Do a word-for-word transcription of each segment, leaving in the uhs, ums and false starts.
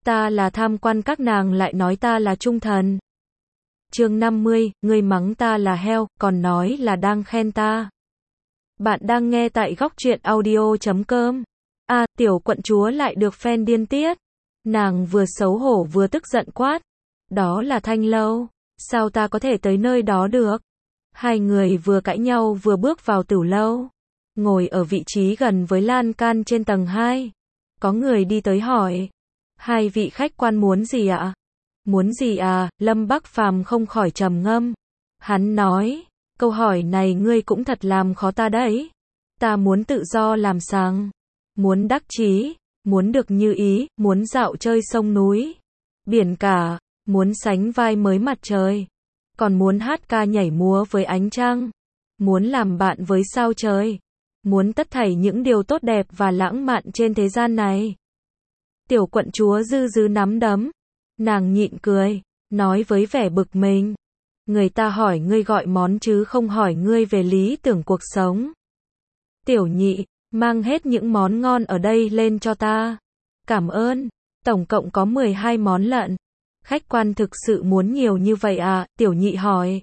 Ta là tham quan các nàng lại nói ta là trung thần. Chương năm mươi, ngươi mắng ta là heo, còn nói là đang khen ta. Bạn đang nghe tại góc truyện audio chấm com. À, tiểu quận chúa lại được fan điên tiết. Nàng vừa xấu hổ vừa tức giận quát. Đó là Thanh Lâu. Sao ta có thể tới nơi đó được? Hai người vừa cãi nhau vừa bước vào tửu lâu. Ngồi ở vị trí gần với lan can trên tầng hai. Có người đi tới hỏi. Hai vị khách quan muốn gì ạ? Muốn gì à? Lâm Bắc Phàm không khỏi trầm ngâm. Hắn nói, câu hỏi này ngươi cũng thật làm khó ta đấy. Ta muốn tự do làm sáng, muốn đắc chí, muốn được như ý, muốn dạo chơi sông núi, biển cả, muốn sánh vai mới mặt trời, còn muốn hát ca nhảy múa với ánh trăng, muốn làm bạn với sao trời, muốn tất thảy những điều tốt đẹp và lãng mạn trên thế gian này. Tiểu quận chúa dư dư nắm đấm, nàng nhịn cười, nói với vẻ bực mình. Người ta hỏi ngươi gọi món chứ không hỏi ngươi về lý tưởng cuộc sống. Tiểu nhị, mang hết những món ngon ở đây lên cho ta. Cảm ơn, tổng cộng có mười hai món lận. Khách quan thực sự muốn nhiều như vậy à? Tiểu nhị hỏi.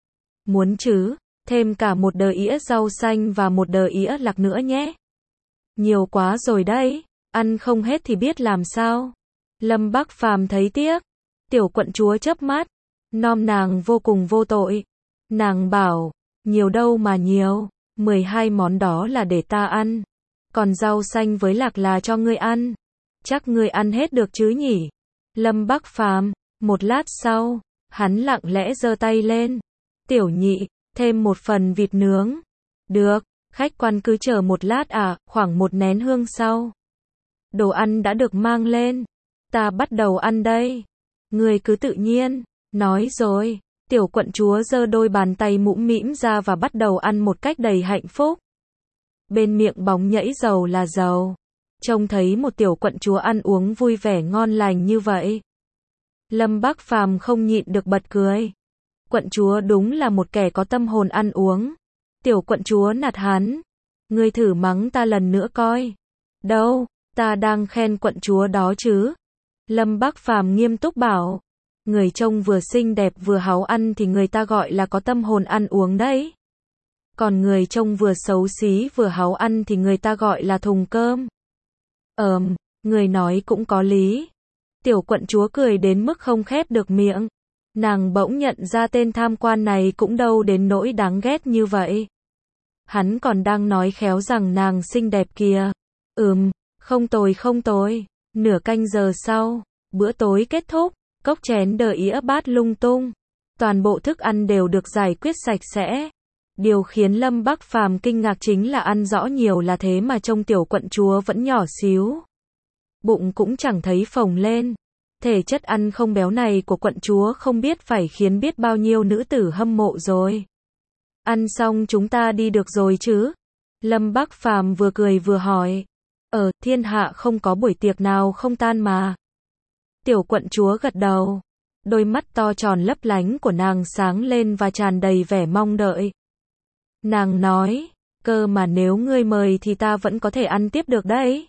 Muốn chứ, thêm cả một đờ ĩa rau xanh và một đờ ĩa lạc nữa nhé. Nhiều quá rồi đấy, ăn không hết thì biết làm sao. Lâm Bắc Phàm thấy tiếc. Tiểu quận chúa chớp mắt, nom nàng vô cùng vô tội. Nàng bảo, nhiều đâu mà nhiều, mười hai món đó là để ta ăn. Còn rau xanh với lạc là cho ngươi ăn. Chắc ngươi ăn hết được chứ nhỉ? Lâm Bắc Phàm, một lát sau, hắn lặng lẽ giơ tay lên. Tiểu nhị, thêm một phần vịt nướng. Được, khách quan cứ chờ một lát à, khoảng một nén hương sau. Đồ ăn đã được mang lên. Ta bắt đầu ăn đây. Ngươi cứ tự nhiên. Nói rồi, tiểu quận chúa giơ đôi bàn tay mũm mĩm ra và bắt đầu ăn một cách đầy hạnh phúc. Bên miệng bóng nhảy dầu là dầu. Trông thấy một tiểu quận chúa ăn uống vui vẻ ngon lành như vậy. Lâm Bắc Phàm không nhịn được bật cười. Quận chúa đúng là một kẻ có tâm hồn ăn uống. Tiểu quận chúa nạt hắn. Ngươi thử mắng ta lần nữa coi. Đâu, ta đang khen quận chúa đó chứ. Lâm Bắc Phàm nghiêm túc bảo. Người trông vừa xinh đẹp vừa háo ăn thì người ta gọi là có tâm hồn ăn uống đấy. Còn người trông vừa xấu xí vừa háo ăn thì người ta gọi là thùng cơm. Ờm, người nói cũng có lý. Tiểu quận chúa cười đến mức không khép được miệng. Nàng bỗng nhận ra tên tham quan này cũng đâu đến nỗi đáng ghét như vậy. Hắn còn đang nói khéo rằng nàng xinh đẹp kìa. Ừm, không tồi không tồi. Nửa canh giờ sau, bữa tối kết thúc. Cốc chén đờ ĩa bát lung tung. Toàn bộ thức ăn đều được giải quyết sạch sẽ. Điều khiến Lâm Bắc Phàm kinh ngạc chính là ăn rõ nhiều là thế mà trông tiểu quận chúa vẫn nhỏ xíu. Bụng cũng chẳng thấy phồng lên. Thể chất ăn không béo này của quận chúa không biết phải khiến biết bao nhiêu nữ tử hâm mộ rồi. Ăn xong chúng ta đi được rồi chứ? Lâm Bắc Phàm vừa cười vừa hỏi. Ở thiên hạ không có buổi tiệc nào không tan mà. Tiểu quận chúa gật đầu. Đôi mắt to tròn lấp lánh của nàng sáng lên và tràn đầy vẻ mong đợi. Nàng nói, cơ mà nếu ngươi mời thì ta vẫn có thể ăn tiếp được đấy.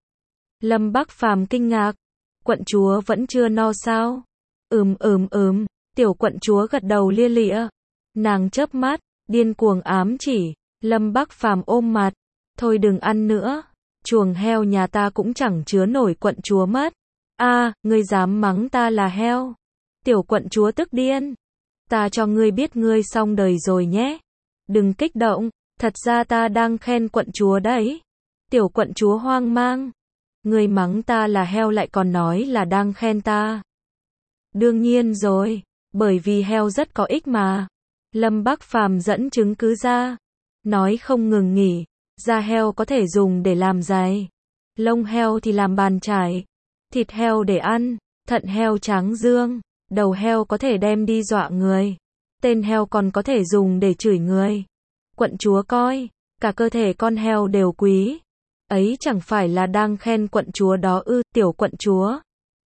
Lâm Bắc Phàm kinh ngạc. Quận chúa vẫn chưa no sao? Ừm ừm ừm, tiểu quận chúa gật đầu lia lịa. Nàng chớp mắt, điên cuồng ám chỉ. Lâm Bắc Phàm ôm mặt. Thôi đừng ăn nữa. Chuồng heo nhà ta cũng chẳng chứa nổi quận chúa mất. A, à, ngươi dám mắng ta là heo. Tiểu quận chúa tức điên. Ta cho ngươi biết ngươi xong đời rồi nhé. Đừng kích động, thật ra ta đang khen quận chúa đấy. Tiểu quận chúa hoang mang. Ngươi mắng ta là heo lại còn nói là đang khen ta. Đương nhiên rồi, bởi vì heo rất có ích mà. Lâm Bắc Phàm dẫn chứng cứ ra. Nói không ngừng nghỉ. Da heo có thể dùng để làm giày. Lông heo thì làm bàn chải. Thịt heo để ăn, thận heo tráng dương, đầu heo có thể đem đi dọa người, tên heo còn có thể dùng để chửi người. Quận chúa coi, cả cơ thể con heo đều quý. Ấy chẳng phải là đang khen quận chúa đó ư? Tiểu quận chúa.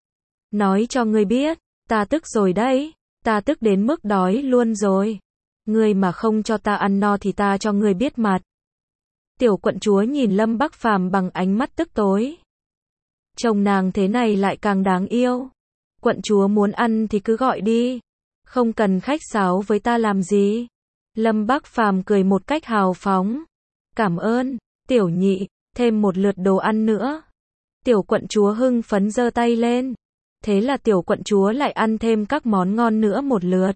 Nói cho ngươi biết, ta tức rồi đấy, ta tức đến mức đói luôn rồi. Ngươi mà không cho ta ăn no thì ta cho ngươi biết mặt. Tiểu quận chúa nhìn Lâm Bắc Phàm bằng ánh mắt tức tối. Chồng nàng thế này lại càng đáng yêu. Quận chúa muốn ăn thì cứ gọi đi. Không cần khách sáo với ta làm gì. Lâm Bắc Phàm cười một cách hào phóng. Cảm ơn, tiểu nhị, thêm một lượt đồ ăn nữa. Tiểu quận chúa hưng phấn giơ tay lên. Thế là tiểu quận chúa lại ăn thêm các món ngon nữa một lượt.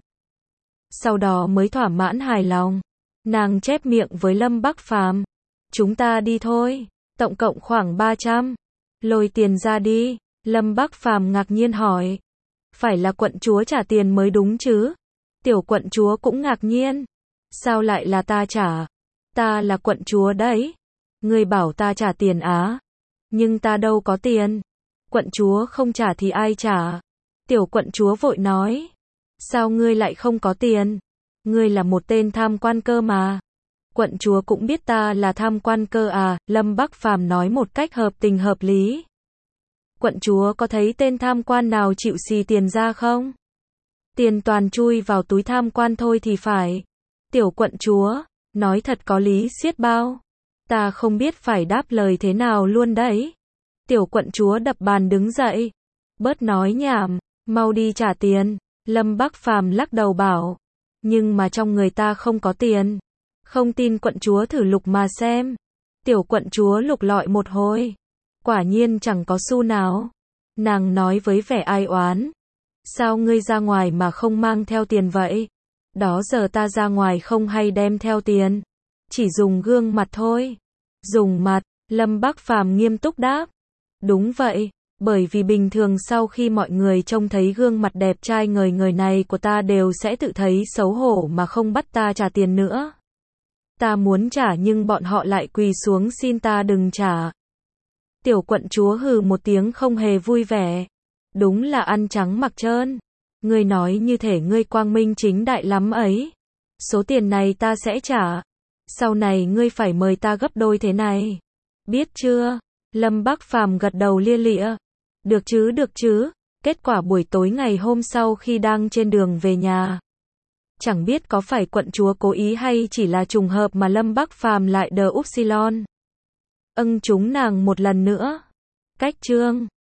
Sau đó mới thỏa mãn hài lòng. Nàng chép miệng với Lâm Bắc Phàm. Chúng ta đi thôi, tổng cộng khoảng ba trăm. Lôi tiền ra đi. Lâm Bắc Phàm ngạc nhiên hỏi. Phải là quận chúa trả tiền mới đúng chứ? Tiểu quận chúa cũng ngạc nhiên. Sao lại là ta trả? Ta là quận chúa đấy. Ngươi bảo ta trả tiền á? Nhưng ta đâu có tiền. Quận chúa không trả thì ai trả? Tiểu quận chúa vội nói. Sao ngươi lại không có tiền? Ngươi là một tên tham quan cơ mà. Quận chúa cũng biết ta là tham quan cơ à? Lâm Bắc Phàm nói một cách hợp tình hợp lý. Quận chúa có thấy tên tham quan nào chịu xì tiền ra không? Tiền toàn chui vào túi tham quan thôi thì phải. Tiểu quận chúa, nói thật có lý xiết bao. Ta không biết phải đáp lời thế nào luôn đấy. Tiểu quận chúa đập bàn đứng dậy. Bớt nói nhảm, mau đi trả tiền. Lâm Bắc Phàm lắc đầu bảo. Nhưng mà trong người ta không có tiền. Không tin quận chúa thử lục mà xem. Tiểu quận chúa lục lọi một hồi. Quả nhiên chẳng có xu nào. Nàng nói với vẻ ai oán. Sao ngươi ra ngoài mà không mang theo tiền vậy? Đó giờ ta ra ngoài không hay đem theo tiền. Chỉ dùng gương mặt thôi. Dùng mặt, Lâm Bắc Phàm nghiêm túc đáp. Đúng vậy, bởi vì bình thường sau khi mọi người trông thấy gương mặt đẹp trai ngời ngời này của ta đều sẽ tự thấy xấu hổ mà không bắt ta trả tiền nữa. Ta muốn trả nhưng bọn họ lại quỳ xuống xin ta đừng trả. Tiểu quận chúa hừ một tiếng không hề vui vẻ. Đúng là ăn trắng mặc trơn. Ngươi nói như thể ngươi quang minh chính đại lắm ấy. Số tiền này ta sẽ trả. Sau này ngươi phải mời ta gấp đôi thế này. Biết chưa? Lâm Bắc Phàm gật đầu lia lịa. Được chứ, được chứ. Kết quả buổi tối ngày hôm sau khi đang trên đường về nhà. Chẳng biết có phải quận chúa cố ý hay chỉ là trùng hợp mà Lâm Bắc Phàm lại đờ upsilon. Âng chúng nàng một lần nữa. Cách chương